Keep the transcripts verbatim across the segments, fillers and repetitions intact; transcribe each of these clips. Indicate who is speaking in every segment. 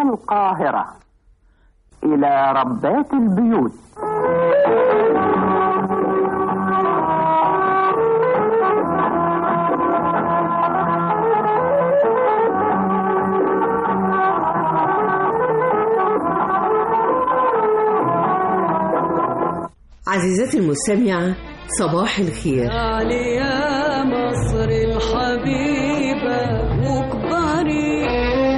Speaker 1: القاهرة إلى ربات البيوت.
Speaker 2: عزيزتي المستمعة، صباح الخير.
Speaker 3: علي يا مصر الحبيبة وكبري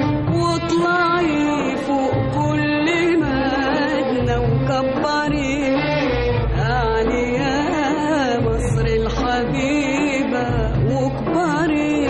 Speaker 3: واطلعي فوق كل مدنة وكبري. علي يا مصر الحبيبة وكبري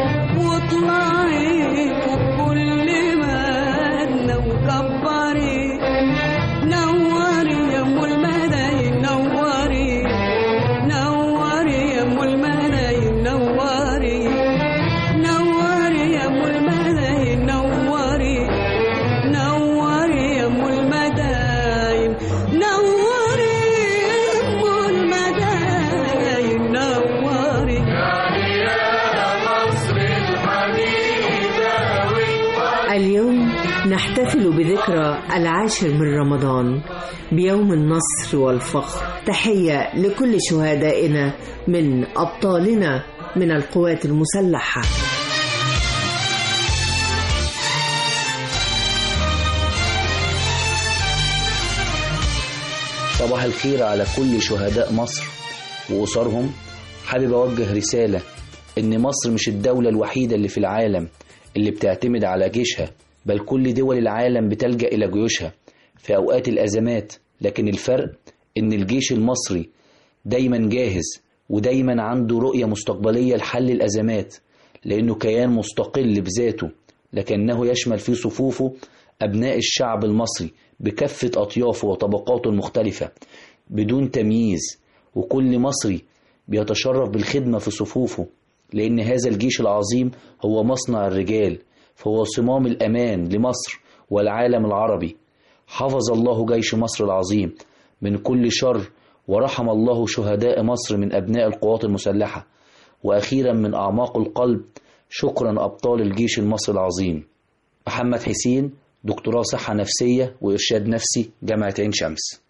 Speaker 3: واطلعي فوق كل مدنة وكبري. نوري يا ام المدايم نوري، نوري يا ام المدايم نوري، نوري يا ام المدايم نوري، نوري يا ام المدايم نوري يا ام المدايم نوري.
Speaker 4: يا مصر الحبيبة.
Speaker 2: اليوم نحتفل بذكرى العاشر من رمضان بيوم النصر والفخر. تحية لكل شهدائنا من أبطالنا من القوات المسلحة.
Speaker 5: صباح الخير على كل شهداء مصر وأسرهم. حابب أوجه رسالة إن مصر مش الدولة الوحيدة اللي في العالم اللي بتعتمد على جيشها، بل كل دول العالم بتلجأ إلى جيوشها في أوقات الأزمات. لكن الفرق إن الجيش المصري دايما جاهز ودايما عنده رؤية مستقبلية لحل الأزمات، لأنه كيان مستقل بذاته، لكنه يشمل في صفوفه أبناء الشعب المصري بكافة أطيافه وطبقاته المختلفة بدون تمييز، وكل مصري بيتشرف بالخدمة في صفوفه، لأن هذا الجيش العظيم هو مصنع الرجال، فهو صمام الأمان لمصر والعالم العربي. حفظ الله جيش مصر العظيم من كل شر، ورحم الله شهداء مصر من أبناء القوات المسلحة. وأخيرا من أعماق القلب شكرا أبطال الجيش المصري العظيم. محمد حسين، دكتوراه صحة نفسية وإرشاد نفسي، جامعة عين شمس.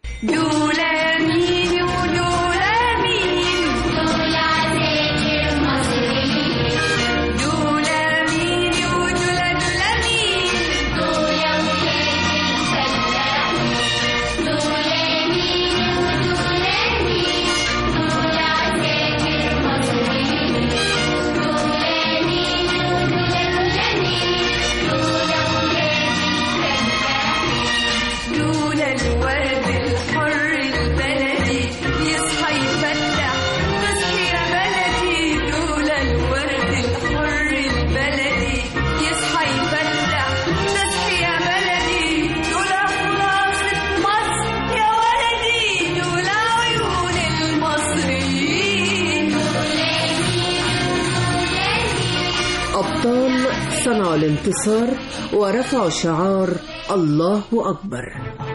Speaker 2: أبطال صنعوا الانتصار ورفعوا شعار الله أكبر.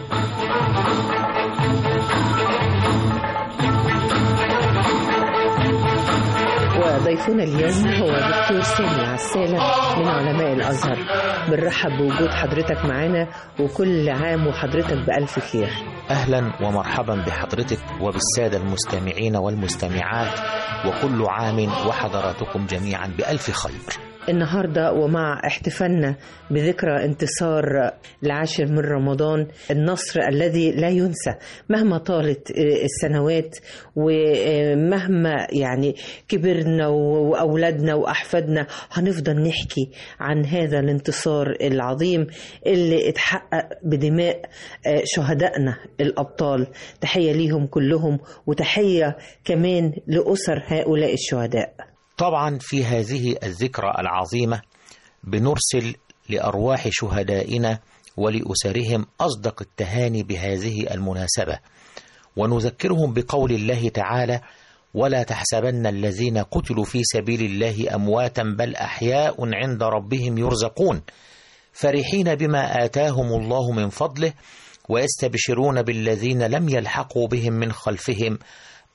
Speaker 2: وضيفنا اليوم هو دكتور سامي عسالة من علماء الأزهر. بنرحب بوجود حضرتك معنا، وكل عام وحضرتك بألف خير.
Speaker 6: أهلا ومرحبا بحضرتك وبالسادة المستمعين والمستمعات، وكل عام وحضراتكم جميعا بألف خير.
Speaker 2: النهاردة ومع احتفالنا بذكرى انتصار العاشر من رمضان، النصر الذي لا ينسى مهما طالت السنوات ومهما يعني كبرنا وأولادنا وأحفادنا، هنفضل نحكي عن هذا الانتصار العظيم اللي اتحقق بدماء شهدائنا الأبطال. تحية ليهم كلهم، وتحية كمان لأسر هؤلاء الشهداء.
Speaker 6: طبعا في هذه الذكرى العظيمة بنرسل لأرواح شهدائنا ولأسرهم أصدق التهاني بهذه المناسبة، ونذكرهم بقول الله تعالى: ولا تحسبن الذين قتلوا في سبيل الله أمواتا بل أحياء عند ربهم يرزقون فرحين بما آتاهم الله من فضله ويستبشرون بالذين لم يلحقوا بهم من خلفهم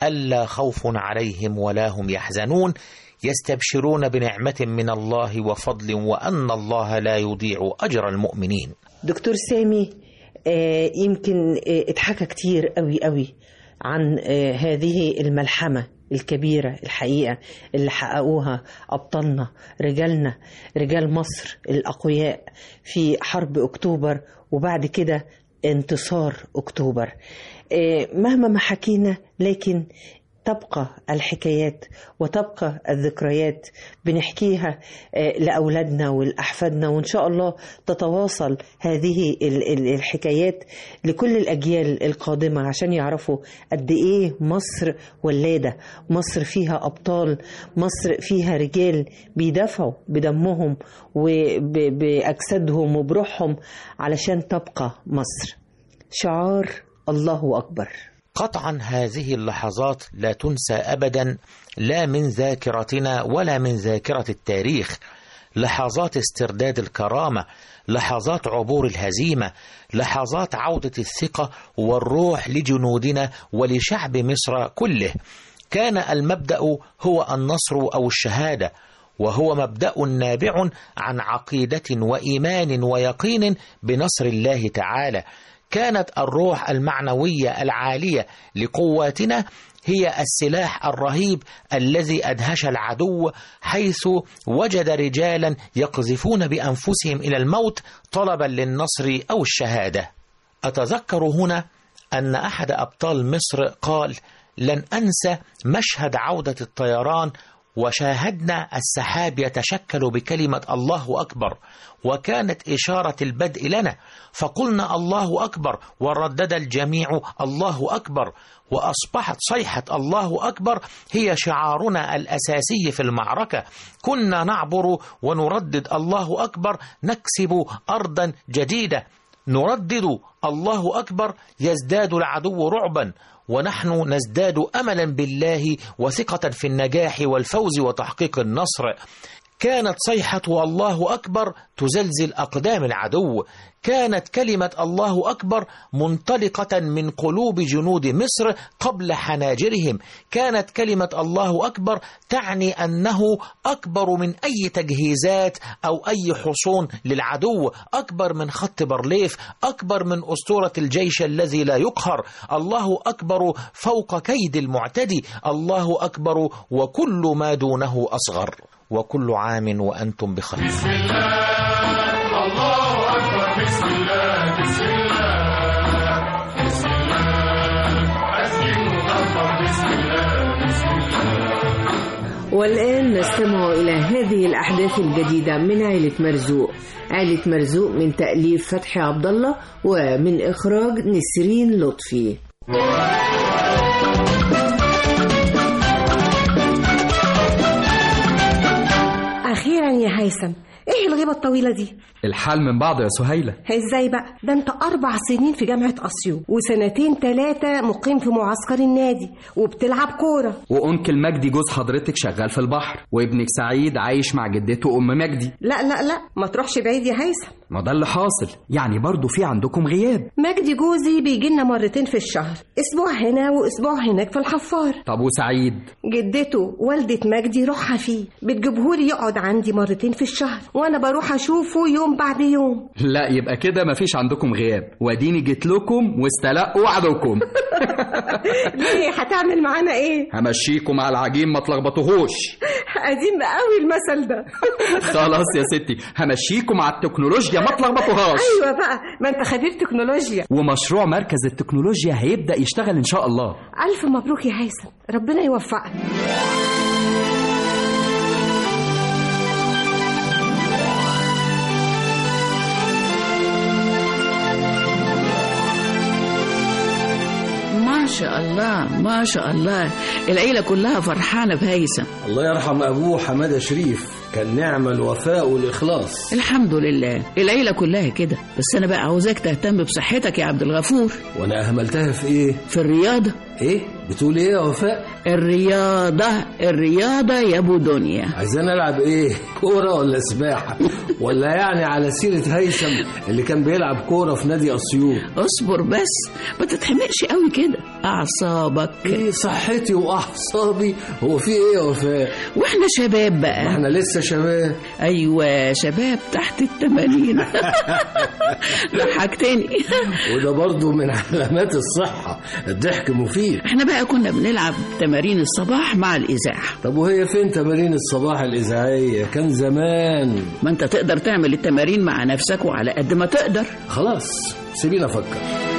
Speaker 6: ألا خوف عليهم ولا هم يحزنون يستبشرون بنعمة من الله وفضل وأن الله لا يضيع أجر المؤمنين.
Speaker 2: دكتور سامي، آه يمكن آه اتحكى كتير قوي قوي عن آه هذه الملحمة الكبيرة الحقيقة اللي حققوها أبطالنا، رجالنا، رجال مصر الأقوياء في حرب أكتوبر وبعد كده انتصار أكتوبر. آه مهما ما حكينا لكن تبقى الحكايات وتبقى الذكريات بنحكيها لأولادنا والأحفادنا، وإن شاء الله تتواصل هذه الحكايات لكل الأجيال القادمة عشان يعرفوا قد إيه مصر ولادة، مصر فيها أبطال، مصر فيها رجال بيدافعوا بدمهم وبأجسادهم وبروحهم علشان تبقى مصر. شعار الله أكبر.
Speaker 6: قطعا هذه اللحظات لا تنسى أبدا، لا من ذاكرتنا ولا من ذاكرة التاريخ. لحظات استرداد الكرامة، لحظات عبور الهزيمة، لحظات عودة الثقة والروح لجنودنا ولشعب مصر كله. كان المبدأ هو النصر أو الشهادة، وهو مبدأ نابع عن عقيدة وإيمان ويقين بنصر الله تعالى. كانت الروح المعنوية العالية لقواتنا هي السلاح الرهيب الذي أدهش العدو، حيث وجد رجالا يقذفون بأنفسهم إلى الموت طلبا للنصر أو الشهادة. أتذكر هنا أن أحد أبطال مصر قال: لن أنسى مشهد عودة الطيران وشاهدنا السحاب يتشكل بكلمة الله أكبر، وكانت إشارة البدء لنا، فقلنا الله أكبر وردد الجميع الله أكبر، وأصبحت صيحة الله أكبر هي شعارنا الأساسي في المعركة. كنا نعبر ونردد الله أكبر نكسب أرضا جديدة، نردد الله أكبر يزداد العدو رعبا، ونحن نزداد أملا بالله وثقة في النجاح والفوز وتحقيق النصر. كانت صيحة الله أكبر تزلزل أقدام العدو، كانت كلمة الله أكبر منطلقة من قلوب جنود مصر قبل حناجرهم، كانت كلمة الله أكبر تعني أنه أكبر من أي تجهيزات أو أي حصون للعدو، أكبر من خط بارليف، أكبر من أسطورة الجيش الذي لا يقهر. الله أكبر فوق كيد المعتدي، الله أكبر وكل ما دونه أصغر. وكل عام وأنتم بخير.
Speaker 4: بسم الله، الله أكبر، بسم الله، بسم الله، بسم الله، أسلم وأكبر، بسم الله، بسم الله.
Speaker 7: والآن نستمع إلى هذه الأحداث الجديدة من عائلة مرزوق. عائلة مرزوق من تأليف فتحي عبد الله ومن إخراج نسرين لطفي.
Speaker 8: أخيرا يا هيثم، إيه الغيبة الطويلة دي؟
Speaker 9: الحال من بعض يا سهيلة.
Speaker 8: إزاي بقى؟ ده أنت أربع سنين في جامعة أسيوط وسنتين ثلاثة مقيم في معسكر النادي وبتلعب كورة،
Speaker 9: وأنكل مجدي جوز حضرتك شغال في البحر، وابنك سعيد عايش مع جدته أم مجدي.
Speaker 8: لا لا لا، ما تروحش بعيد يا هيثم.
Speaker 9: ما ده اللي حاصل، يعني برضو في عندكم غياب.
Speaker 8: مجدي جوزي بيجي لنا مرتين في الشهر، أسبوع هنا وأسبوع هناك في الحفار.
Speaker 9: طب وسعيد؟
Speaker 8: جدته والدة مجدي روحها فيه، بتجيبهولي يقعد عندي مرتين في الشهر، وأنا بروح أشوفه يوم بعد يوم.
Speaker 9: لا يبقى كده مفيش عندكم غياب، واديني جيت لكم واستلقوا وعدكم.
Speaker 8: ليه هتعمل معانا ايه؟
Speaker 9: همشيكم على العجين ما تلخبطوهوش.
Speaker 8: قديم قوي المثل ده.
Speaker 9: خلاص يا ستي، همشيكم على التكنولوجيا ما تلخبطوهاش.
Speaker 8: ايوه بقى، ما انت خبير تكنولوجيا.
Speaker 9: ومشروع مركز التكنولوجيا هيبدأ يشتغل ان شاء الله.
Speaker 8: الف مبروك يا هيثم، ربنا يوفقك.
Speaker 10: ما شاء الله ما شاء الله، العيلة كلها فرحانة بهيثم.
Speaker 11: الله يرحم أبوه حمادة شريف، كان نعم الوفاء والإخلاص.
Speaker 10: الحمد لله العيلة كلها كده، بس أنا بقى عاوزاك تهتم بصحتك يا عبد الغفور.
Speaker 11: وأنا أهملتها في إيه؟
Speaker 10: في الرياضة.
Speaker 11: ايه بتقول ايه يا وفاء؟
Speaker 10: الرياضة الرياضة يا ابو دنيا.
Speaker 11: عايزين العب ايه؟ كورة ولا سباحة؟ ولا يعني على سيرة هيثم اللي كان بيلعب كورة في نادي اسيوط؟
Speaker 10: اصبر بس، ما تتحمقش قوي كده، اعصابك.
Speaker 11: ايه صحتي واعصابي؟ هو في ايه يا وفاء؟
Speaker 10: واحنا شباب بقى.
Speaker 11: احنا لسه شباب.
Speaker 10: ايوه شباب تحت التمانين. ضحكتني.
Speaker 11: وده برضو من علامات الصحة، الضحك مفيد.
Speaker 10: احنا بقى كنا بنلعب تمارين الصباح مع الإذاعة.
Speaker 11: طب وهي فين تمارين الصباح الإذاعية؟ كان زمان.
Speaker 10: ما انت تقدر تعمل التمارين مع نفسك وعلى قد ما تقدر.
Speaker 11: خلاص سيبينا أفكر.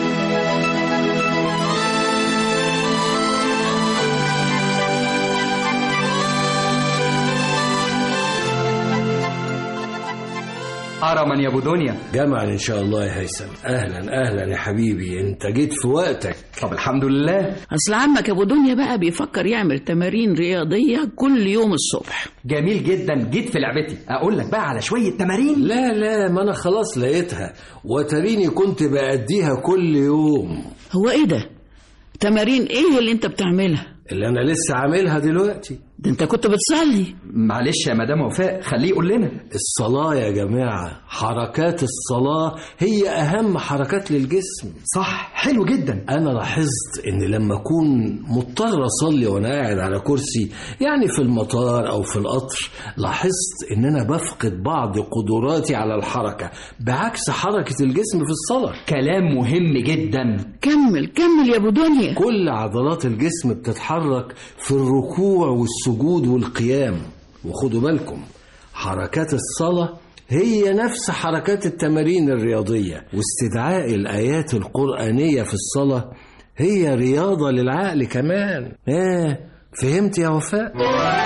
Speaker 9: حرما يا ابو دنيا.
Speaker 11: جمعا ان شاء الله يا هيثم. اهلا اهلا يا حبيبي، انت جيت في وقتك.
Speaker 9: طب الحمد لله.
Speaker 10: اصل عمك ابو دنيا بقى بيفكر يعمل تمارين رياضيه كل يوم الصبح.
Speaker 9: جميل جدا، جيت في لعبتي. اقول لك بقى على شويه تمارين.
Speaker 11: لا لا، ما انا خلاص لقيتها وتريني كنت بأديها كل يوم.
Speaker 10: هو ايه ده؟ تمارين ايه اللي انت بتعملها؟
Speaker 11: اللي انا لسه عاملها دلوقتي.
Speaker 10: ده انت كنت بتصلي.
Speaker 9: معلش يا مدام وفاء، خليه يقول لنا.
Speaker 11: الصلاة يا جماعة، حركات الصلاة هي أهم حركات للجسم.
Speaker 9: صح، حلو جدا.
Speaker 11: أنا لاحظت إن لما أكون مضطر أصلي وأنا قاعد على كرسي، يعني في المطار أو في القطر، لاحظت إن أنا بفقد بعض قدراتي على الحركة بعكس حركة الجسم في الصلاة.
Speaker 9: كلام مهم جدا.
Speaker 10: كمل كمل يا أبو دنيا.
Speaker 11: كل عضلات الجسم بتتحرك في الركوع والسجود السجود والقيام. وخدوا بالكم، حركات الصلاة هي نفس حركات التمارين الرياضية، واستدعاء الآيات القرآنية في الصلاة هي رياضة للعقل كمان. ايه فهمت يا وفاء؟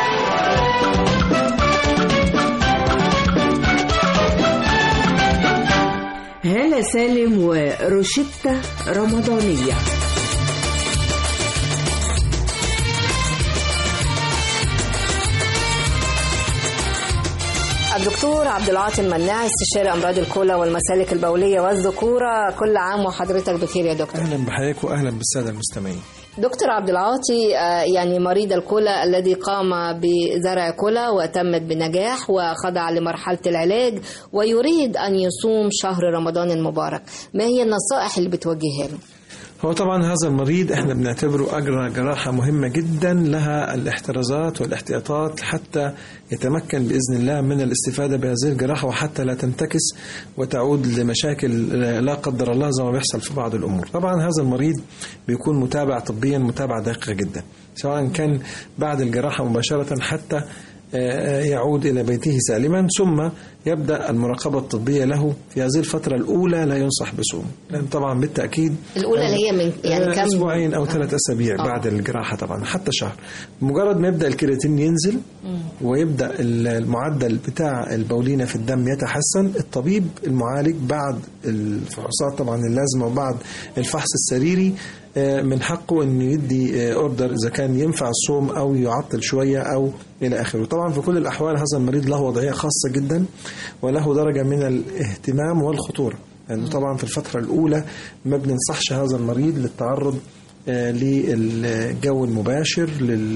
Speaker 7: هالة سالم وروشتة رمضانية.
Speaker 12: الدكتور عبد العاطي المناعي، استشاري امراض الكلى والمسالك البوليه والذكوره، كل عام وحضرتك بخير يا دكتور.
Speaker 13: اهلا بحضرتك واهلا بالساده المستمعين.
Speaker 12: دكتور عبد العاطي، يعني مريض الكلى الذي قام بزرع كلى وتمت بنجاح وخضع لمرحله العلاج ويريد ان يصوم شهر رمضان المبارك، ما هي النصائح اللي بتوجهها له؟
Speaker 13: هو طبعا هذا المريض احنا بنعتبره أجرى جراحة مهمة جدا لها الاحترازات والاحتياطات حتى يتمكن بإذن الله من الاستفادة بهذه الجراحة وحتى لا تنتكس وتعود لمشاكل لا قدر الله زي ما بيحصل في بعض الأمور. طبعا هذا المريض بيكون متابع طبيا متابعة دقيقة جدا، سواء كان بعد الجراحة مباشرة حتى يعود إلى بيته سالما، ثم يبدأ المراقبة الطبية له في هذه الفترة الأولى. لا ينصح بصوم، لأن طبعا بالتأكيد
Speaker 12: الأولى اللي هي من يعني كم
Speaker 13: أسبوعين أو ثلاث أسابيع آه. بعد الجراحة طبعا حتى شهر. مجرد ما يبدأ الكرياتين ينزل م. ويبدأ المعدل بتاع البولينة في الدم يتحسن، الطبيب المعالج بعد الفحوصات طبعا اللازمة وبعد الفحص السريري من حقه أن يدي أوردر إذا كان ينفع الصوم أو يعطل شوية أو إلى آخره. طبعا في كل الأحوال هذا المريض له وضعية خاصة جدا وله درجة من الاهتمام والخطورة، لأنه يعني طبعا في الفترة الأولى ما بننصحش هذا المريض للتعرض للجو المباشر،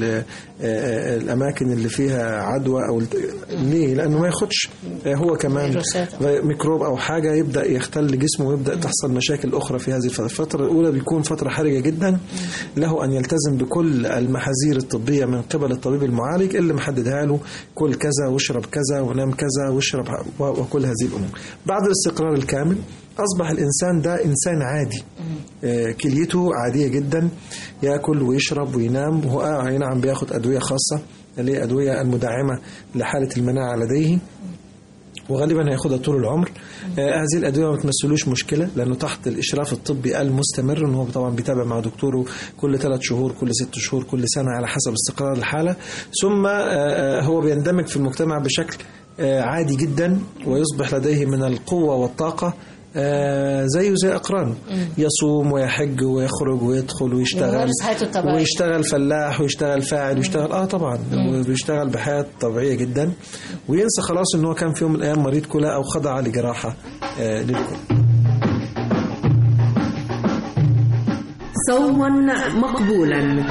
Speaker 13: للأماكن اللي فيها عدوى أو ليه، لأنه ما ياخدش هو كمان ميكروب أو حاجة يبدأ يختل جسمه ويبدأ تحصل مشاكل أخرى في هذه الفترة. الفترة الأولى بيكون فترة حرجة جدا، له أن يلتزم بكل المحاذير الطبية من قبل الطبيب المعالج اللي محددها له، كل كذا واشرب كذا ونام كذا واشرب وكل هذه الأمور. بعد الاستقرار الكامل أصبح الإنسان ده إنسان عادي، آه كليته عادية جدا، يأكل ويشرب وينام، وهو آه نعم بياخد أدوية خاصة اللي هي أدوية المدعمة لحالة المناعة لديه، وغالبا هياخدها طول العمر. آه هذه الأدوية ما بتمثلوش مشكلة لأنه تحت الإشراف الطبي المستمر، إنه هو طبعا بيتابع مع دكتوره كل ثلاث شهور كل ست شهور كل سنة على حسب استقرار الحالة، ثم آه هو بيندمج في المجتمع بشكل آه عادي جدا ويصبح لديه من القوة والطاقة آه زيه زي أقرانه، يصوم ويحج ويخرج ويدخل ويشتغل ويشتغل فلاح ويشتغل فاعل ويشتغل آه طبعا ويشتغل بحياة طبيعية جدا، وينسى خلاص إنه كان في يوم من الأيام مريض كلى أو خضع لجراحة آه للكلى.
Speaker 7: صوما مقبولا.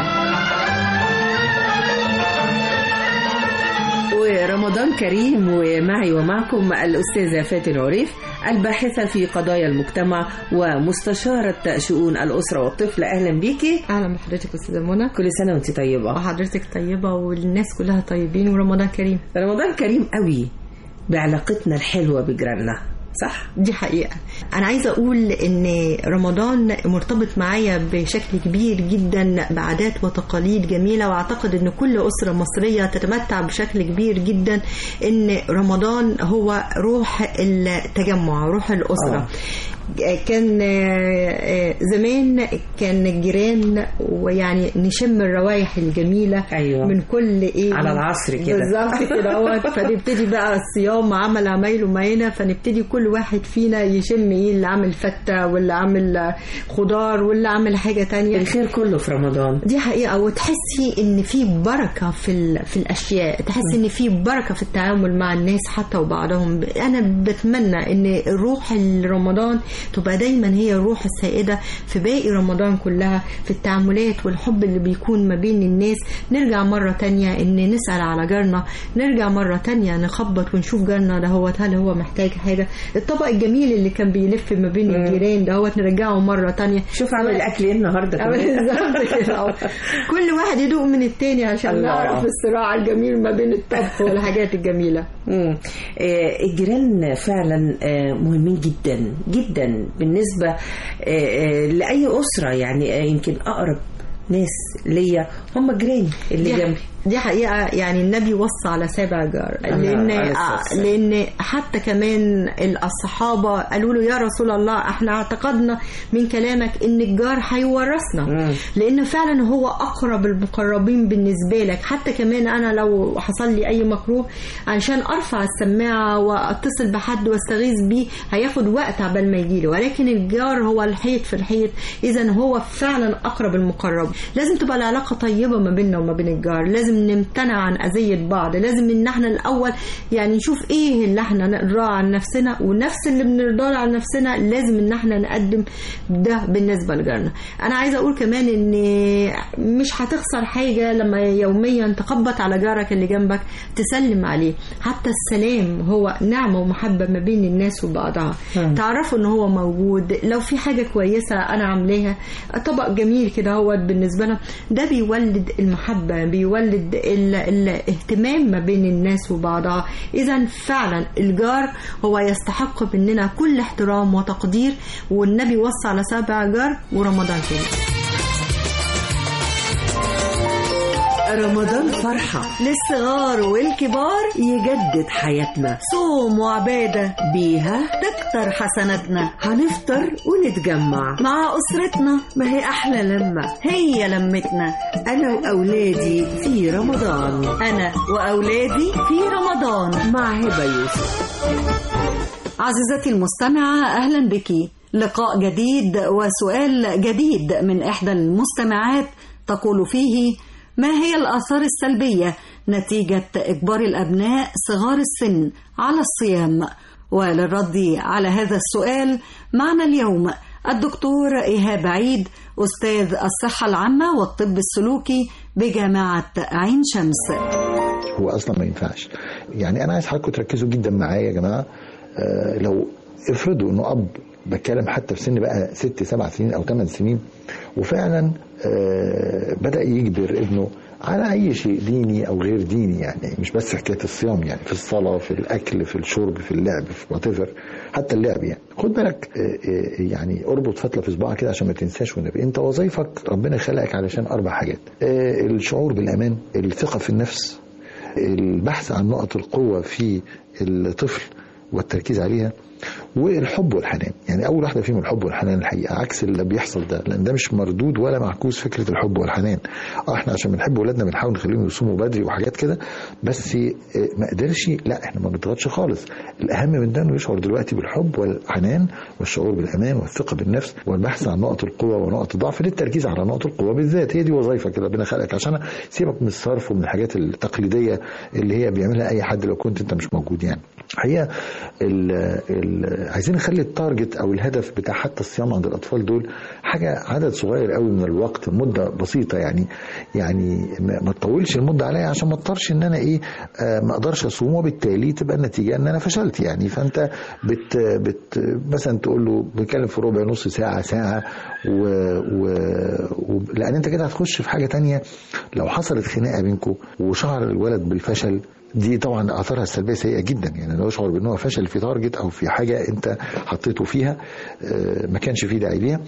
Speaker 7: ورمضان كريم، ومعي ومعكم الأستاذة فاتن عريف، الباحثة في قضايا المجتمع ومستشارة شؤون الأسرة والطفل. أهلا بيكي.
Speaker 14: أهلا بحضرتك أستاذة منى.
Speaker 7: كل سنة وانت طيبة.
Speaker 14: وحضرتك طيبة والناس كلها طيبين، ورمضان كريم.
Speaker 7: رمضان كريم قوي بعلاقتنا الحلوة بجيراننا، صح؟
Speaker 14: دي حقيقة. أنا عايزة أقول إن رمضان مرتبط معايا بشكل كبير جدا بعادات وتقاليد جميلة، وأعتقد إن كل أسرة مصرية تتمتع بشكل كبير جدا إن رمضان هو روح التجمع، روح الأسرة. آه. كان زمان كان الجيران ويعني نشم الروائح الجميلة.
Speaker 7: أيوة.
Speaker 14: من كل ايه
Speaker 7: على العصر كده
Speaker 14: بالظبط كده. فنبتدي بقى الصيام عمل عمايله معانا، فنبتدي كل واحد فينا يشم ايه اللي عامل فتة واللي عامل خضار واللي عامل حاجة تانية.
Speaker 7: الخير كله في رمضان.
Speaker 14: دي حقيقة. وتحسي ان في بركة في في الاشياء، تحسي ان في بركة في التعامل مع الناس حتى وبعضهم. انا بتمنى ان الروح رمضان تبقى دايما هي الروح السائدة في باقي رمضان كلها، في التعاملات والحب اللي بيكون ما بين الناس. نرجع مرة تانية ان نسأل على جارنا، نرجع مرة تانية نخبط ونشوف جارنا ده هو هل هو محتاج حاجة. الطبق الجميل اللي كان بيلف ما بين الجيران ده هو نرجعه مرة تانية.
Speaker 7: شوف عامل الاكل ايه النهارده
Speaker 14: كل واحد يدوق من التاني عشان نعرف الصراع الجميل ما بين الطبخ والحاجات الجميلة.
Speaker 7: امم الجيران فعلا مهمين جدا جدا بالنسبة لأي أسرة. يعني يمكن أقرب ناس ليا هم جيراني اللي جنبي.
Speaker 14: دي حقيقة. يعني النبي وصى على سابع جار، لأن لأن حتى كمان الصحابة قالوا له يا رسول الله احنا اعتقدنا من كلامك ان الجار هيورثنا، لأن فعلا هو أقرب المقربين بالنسبة لك. حتى كمان أنا لو حصل لي أي مكروه عشان أرفع السماعة وأتصل بحد واستغيث بيه هياخد وقت عبال ما يجيلي، ولكن الجار هو الحيط في الحيط. إذا هو فعلا أقرب المقرب. لازم تبقى العلاقة طيبة ما بيننا وما بين الجار. لازم نمتنع عن أذية بعض. لازم ان احنا الاول يعني نشوف ايه اللي احنا نرضاه عن نفسنا، ونفس اللي بنرضاه عن نفسنا لازم ان احنا نقدم ده بالنسبة لجارنا. انا عايزة اقول كمان ان مش هتخسر حاجة لما يوميا تخبط على جارك اللي جنبك تسلم عليه. حتى السلام هو نعمة ومحبة ما بين الناس وبعضها. م. تعرفوا ان هو موجود. لو في حاجة كويسة انا عاملاها، طبق جميل كده هو بالنسبة لنا، ده بيولد المحبة، بيولد الاهتمام ما بين الناس وبعضها. إذن فعلا الجار هو يستحق مننا كل احترام وتقدير، والنبي وصى على سبع جار ورمضان كريم.
Speaker 7: رمضان فرحة
Speaker 14: للصغار والكبار،
Speaker 7: يجدد حياتنا.
Speaker 14: صوم وعبادة
Speaker 7: بيها
Speaker 14: تكتر حسناتنا.
Speaker 7: هنفطر ونتجمع
Speaker 14: مع أسرتنا،
Speaker 7: ما هي أحلى لمة
Speaker 14: هي لمتنا.
Speaker 7: أنا وأولادي في رمضان.
Speaker 14: أنا وأولادي في رمضان
Speaker 7: مع هبة يوسف.
Speaker 15: عزيزتي المستمعة، أهلا بك. لقاء جديد وسؤال جديد من إحدى المستمعات تقول فيه: ما هي الآثار السلبية نتيجة إجبار الأبناء صغار السن على الصيام؟ وللرد على هذا السؤال معنا اليوم الدكتور إيهاب عيد، أستاذ الصحة العامة والطب السلوكي بجامعة عين شمس.
Speaker 16: هو أصلا ما ينفعش. يعني أنا عايز حضراتكم تركزوا جدا معايا يا جماعة. آه لو افرضوا إنه أب، بتكلم حتى في سن بقى ست سبع سنين أو ثمان سنين، وفعلا آه بدأ يجبر ابنه على أي شيء ديني أو غير ديني، يعني مش بس حكاية الصيام، يعني في الصلاة، في الأكل، في الشرب، في اللعب، في واتيفر، حتى اللعب. يعني خد بالك، آه يعني اربط فتلة في صباعك كده عشان ما تنساش والنبي. أنت وظيفك ربنا خلقك علشان أربع حاجات: آه الشعور بالأمان، الثقة في النفس، البحث عن نقط القوة في الطفل والتركيز عليها، والحب والحنان. يعني اول واحده فيهم الحب والحنان الحقيقه، عكس اللي بيحصل ده، لان ده مش مردود ولا معكوس فكره الحب والحنان. اه احنا عشان بنحب اولادنا بنحاول نخليهم يصوموا بدري وحاجات كده، بس ما قدرش، لا احنا ما بنضغطش خالص. الاهم من ده انه يشعر دلوقتي بالحب والحنان والشعور بالامان والثقه بالنفس والبحث عن نقط القوه ونقط الضعف، للتركيز على نقط القوه بالذات. هي دي وظيفتك اللي ربنا خلقك عشان. سيبك من الصرف ومن الحاجات التقليديه اللي هي بيعملها اي حد لو كنت انت مش موجود. يعني الحقيقه ال ال عايزين نخلي التارجت او الهدف بتاع حتى الصيام عند الاطفال دول حاجه عدد صغير قوي من الوقت، مده بسيطه يعني يعني ما تطولش المده عليا عشان ما اضطرش ان انا ايه آه ما اقدرش اصوم، وبالتالي تبقى النتيجه ان انا فشلت يعني. فانت بت بت مثلا تقول له بنتكلم في ربع نص ساعه ساعه و, و, و لان انت كده هتخش في حاجه تانية. لو حصلت خناقه بينكم وشعر الولد بالفشل، دي طبعا اثارها السلبيه سيئه جدا. يعني لو يشعر بان هو فشل في تارجت او في حاجه انت حطيته فيها ما كانش فيه داعي ليها.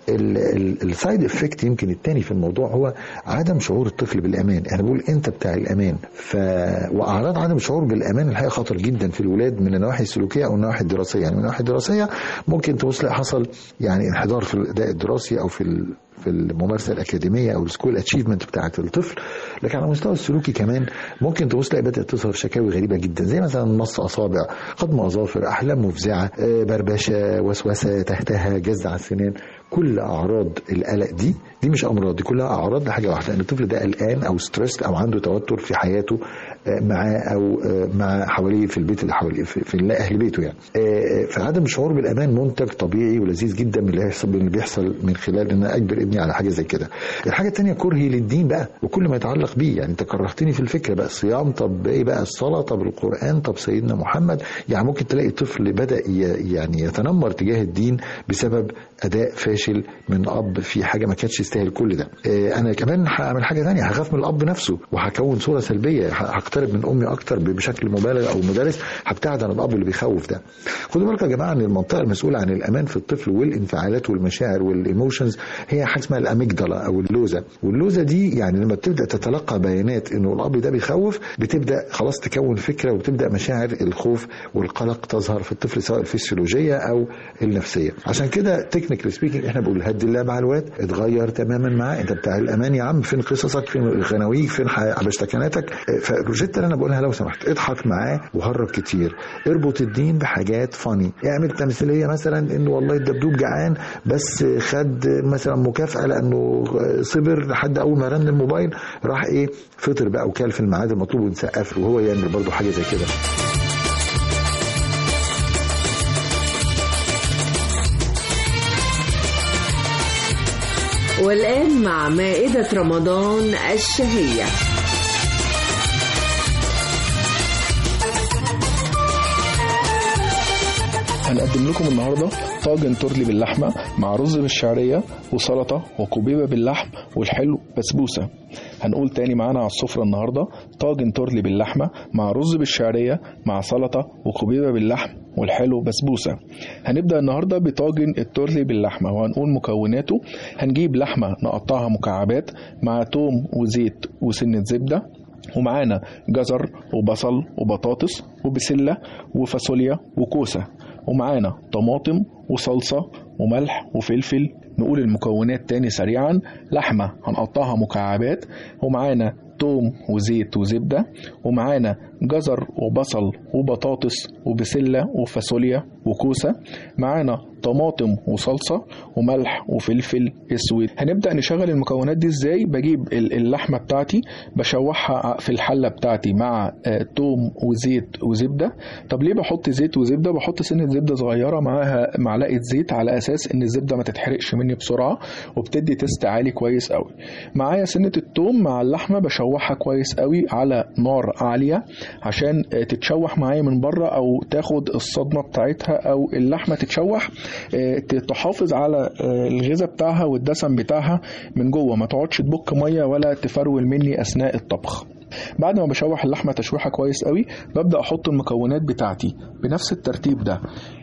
Speaker 16: السايد افكت يمكن الثاني في الموضوع هو عدم شعور الطفل بالامان. انا بقول انت بتاع الامان. ف واعراض عدم الشعور بالامان الحقيقه خطر جدا في الولاد من النواحي السلوكيه او النواحي الدراسيه. يعني من النواحي الدراسيه ممكن تبص لها حصل يعني انحدار في الاداء الدراسي او في في الممارسه الاكاديميه او السكول اتشيفمنت بتاعه الطفل. لكن على المستوى السلوكي كمان ممكن تبص تلاقي بدات تظهر شكاوي غريبه جدا، زي مثلا مص اصابع، قضم اظافر، احلام مفزعه، بربشه، وسوسه، تهتها، جزع السنان. كل اعراض القلق دي دي مش امراض، دي كلها اعراض لحاجه واحده، ان الطفل ده قلقان او ستريس او عنده توتر في حياته معاه او مع حواليه في البيت اللي حواليه في, في اهل بيته يعني. فعدم الشعور بالامان منتج طبيعي ولذيذ جدا من اللي بيحصل اللي بيحصل من خلال ان اجبر ابني على حاجه زي كده. الحاجه الثانيه كرهي للدين بقى وكل ما يتعلق بيه. يعني انت كرهتني في الفكره بقى، الصيام، طب ايه بقى الصلاه، طب القران، طب سيدنا محمد. يعني ممكن تلاقي طفل بدا يعني يتنمر تجاه الدين بسبب اداء فاشل من اب في حاجه ما كانتش يستاهل كل ده. انا كمان هعمل حاجه ثانيه، هخاف من الاب نفسه وهكون صوره سلبيه، هقترب من امي اكتر بشكل مبالغ او مدرس، هبتعد عن الاب اللي بيخوف ده. خدوا بالكم يا جماعه ان المنطقه المسؤوله عن الامان في الطفل والانفعالات والمشاعر والايموشنز هي حاجه اسمها الاميجدلا او اللوزه. واللوزه دي يعني لما بتبدا تتلقى بيانات انه الاب ده بيخوف، بتبدا خلاص تكون فكره وبتبدا مشاعر الخوف والقلق تظهر في الطفل سواء الفسيولوجيه او النفسيه. عشان كده تكنيكال سبيكينج احنا بنقول هدي الله مع الواد، اتغير تماما معاه، انت بتاع الامان يا عم، فين قصصك، فين غناويك، فين حبشتكناتك. فالروجيتا اللي انا بقولها لو سمحت اضحك معاه وهرب كتير، اربط الدين بحاجات فاني، اعمل تمثيليه مثلا انه والله الدبدوب جعان بس خد مثلا مكافاه لانه صبر لحد اول ما رن الموبايل راح ايه فطر بقى وكال في الميعاد المطلوب ونسقف له وهو يعمل برضه حاجه زي كده.
Speaker 7: والآن مع مائدة رمضان الشهية.
Speaker 17: هنقدم لكم النهاردة طاجن تورلي باللحمة مع رز بالشعرية وسلطة وكوبيبة باللحم والحلو بسبوسة. هنقول تاني معانا على السفرة النهاردة طاجن تورلي باللحمة مع رز بالشعرية مع سلطة وكوبيبة باللحم والحلو بسبوسة. هنبدأ النهاردة بطاجن التورلي باللحمة وهنقول مكوناته. هنجيب لحمة نقطعها مكعبات مع توم وزيت وسنة زبدة، ومعانا جزر وبصل وبطاطس وبسلة وفاصوليا وكوسة، ومعانا طماطم وصلصة وملح وفلفل. نقول المكونات تاني سريعا. لحمة هنقطعها مكعبات، ومعانا توم وزيت وزبدة، ومعانا جزر وبصل وبطاطس وبسلة وفاصوليا وكوسة، معانا طماطم وصلصة وملح وفلفل اسود. هنبدأ نشغل المكونات دي ازاي. بجيب اللحمة بتاعتي بشوحها في الحلة بتاعتي مع توم وزيت وزبدة. طب ليه بحط زيت وزبدة؟ بحط سنة زبدة صغيرة معاها معلقة زيت على اساس ان الزبدة ما تتحرقش مني بسرعة وبتدي تست عالي كويس قوي. معايا سنة التوم مع اللحمة بشوحها كويس قوي على نار عالية عشان تتشوح معايا من بره او تاخد الصدمة بتاعتها او اللحمة تتشوح تحافظ على الغذاء بتاعها والدسم بتاعها من جوه، ما تقعدش تبك ميه ولا تفرول مني اثناء الطبخ. بعد ما بشوح اللحمه تشويحه كويس قوي ببدا احط المكونات بتاعتي بنفس الترتيب ده.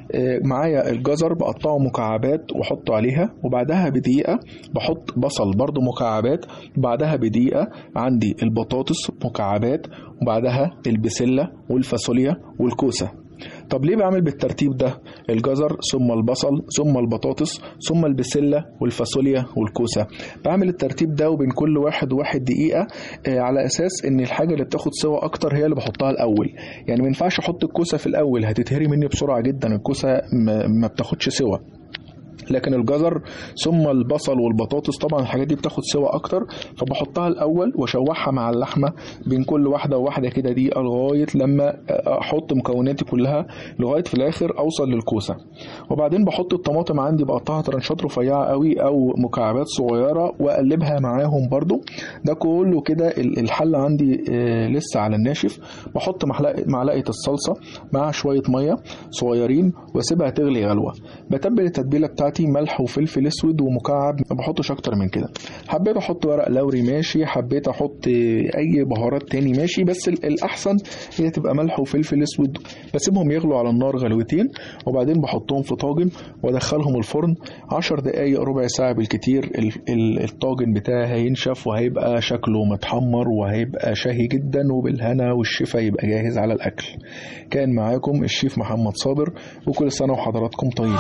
Speaker 17: معايا الجزر بقطعه مكعبات واحطه عليها، وبعدها بدقيقه بحط بصل برضو مكعبات، وبعدها بدقيقه عندي البطاطس مكعبات، وبعدها البسله والفاصوليا والكوسه. طب ليه بعمل بالترتيب ده؟ الجزر ثم البصل ثم البطاطس ثم البسلة والفاصوليا والكوسة. بعمل الترتيب ده وبين كل واحد وواحد دقيقة على أساس إن الحاجة اللي بتاخد سوا أكتر هي اللي بحطها الأول. يعني ما ينفعش أحط الكوسة في الأول، هتتهري مني بسرعة جدا، الكوسة ما بتاخدش سوا. لكن الجزر ثم البصل والبطاطس طبعا الحاجات دي بتاخد سوا اكتر، فبحطها الاول واشوحها مع اللحمه بين كل واحده وواحده كده دقيقه لغايه لما احط مكوناتي كلها لغايه في الاخر اوصل للكوسه. وبعدين بحط الطماطم عندي بقطعها ترنشات رفيعه قوي او مكعبات صغيره واقلبها معاهم برضو. ده كله كده الحله عندي لسه على الناشف. بحط معلقه معلقه الصلصه مع شويه ميه صغيرين واسيبها تغلي غلوه. بتبل التتبيله بتاعتي ملح وفلفل اسود ومكعب، ما بحطش اكتر من كده. حبيت احط ورق لوري ماشي، حبيت احط اي بهارات تاني ماشي، بس الاحسن هي تبقى ملح وفلفل اسود. بسيبهم يغلوا على النار غلوتين وبعدين بحطهم في طاجن وادخلهم الفرن عشر دقايق ربع ساعه بالكتير. الطاجن بتاعي هينشف وهيبقى شكله متحمر وهيبقى شهي جدا، وبالهنا والشفا يبقى جاهز على الاكل. كان معاكم الشيف محمد صابر، وكل سنه وحضراتكم طيبين.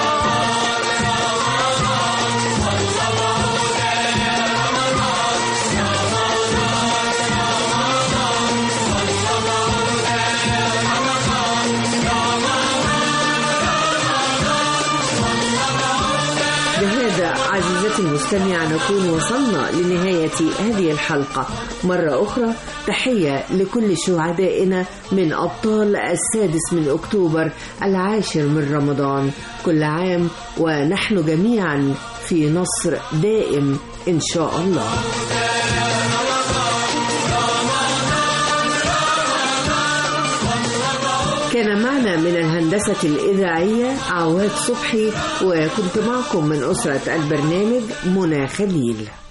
Speaker 7: بهذا عزيزتي المستمعة نكون وصلنا لنهاية هذه الحلقة. مرة أخرى تحية لكل شهدائنا من أبطال السادس من أكتوبر العاشر من رمضان. كل عام ونحن جميعا في نصر دائم إن شاء الله. كان معنا من الهندسة الإذاعية عواد صبحي، وكنت معكم من أسرة البرنامج منى خليل.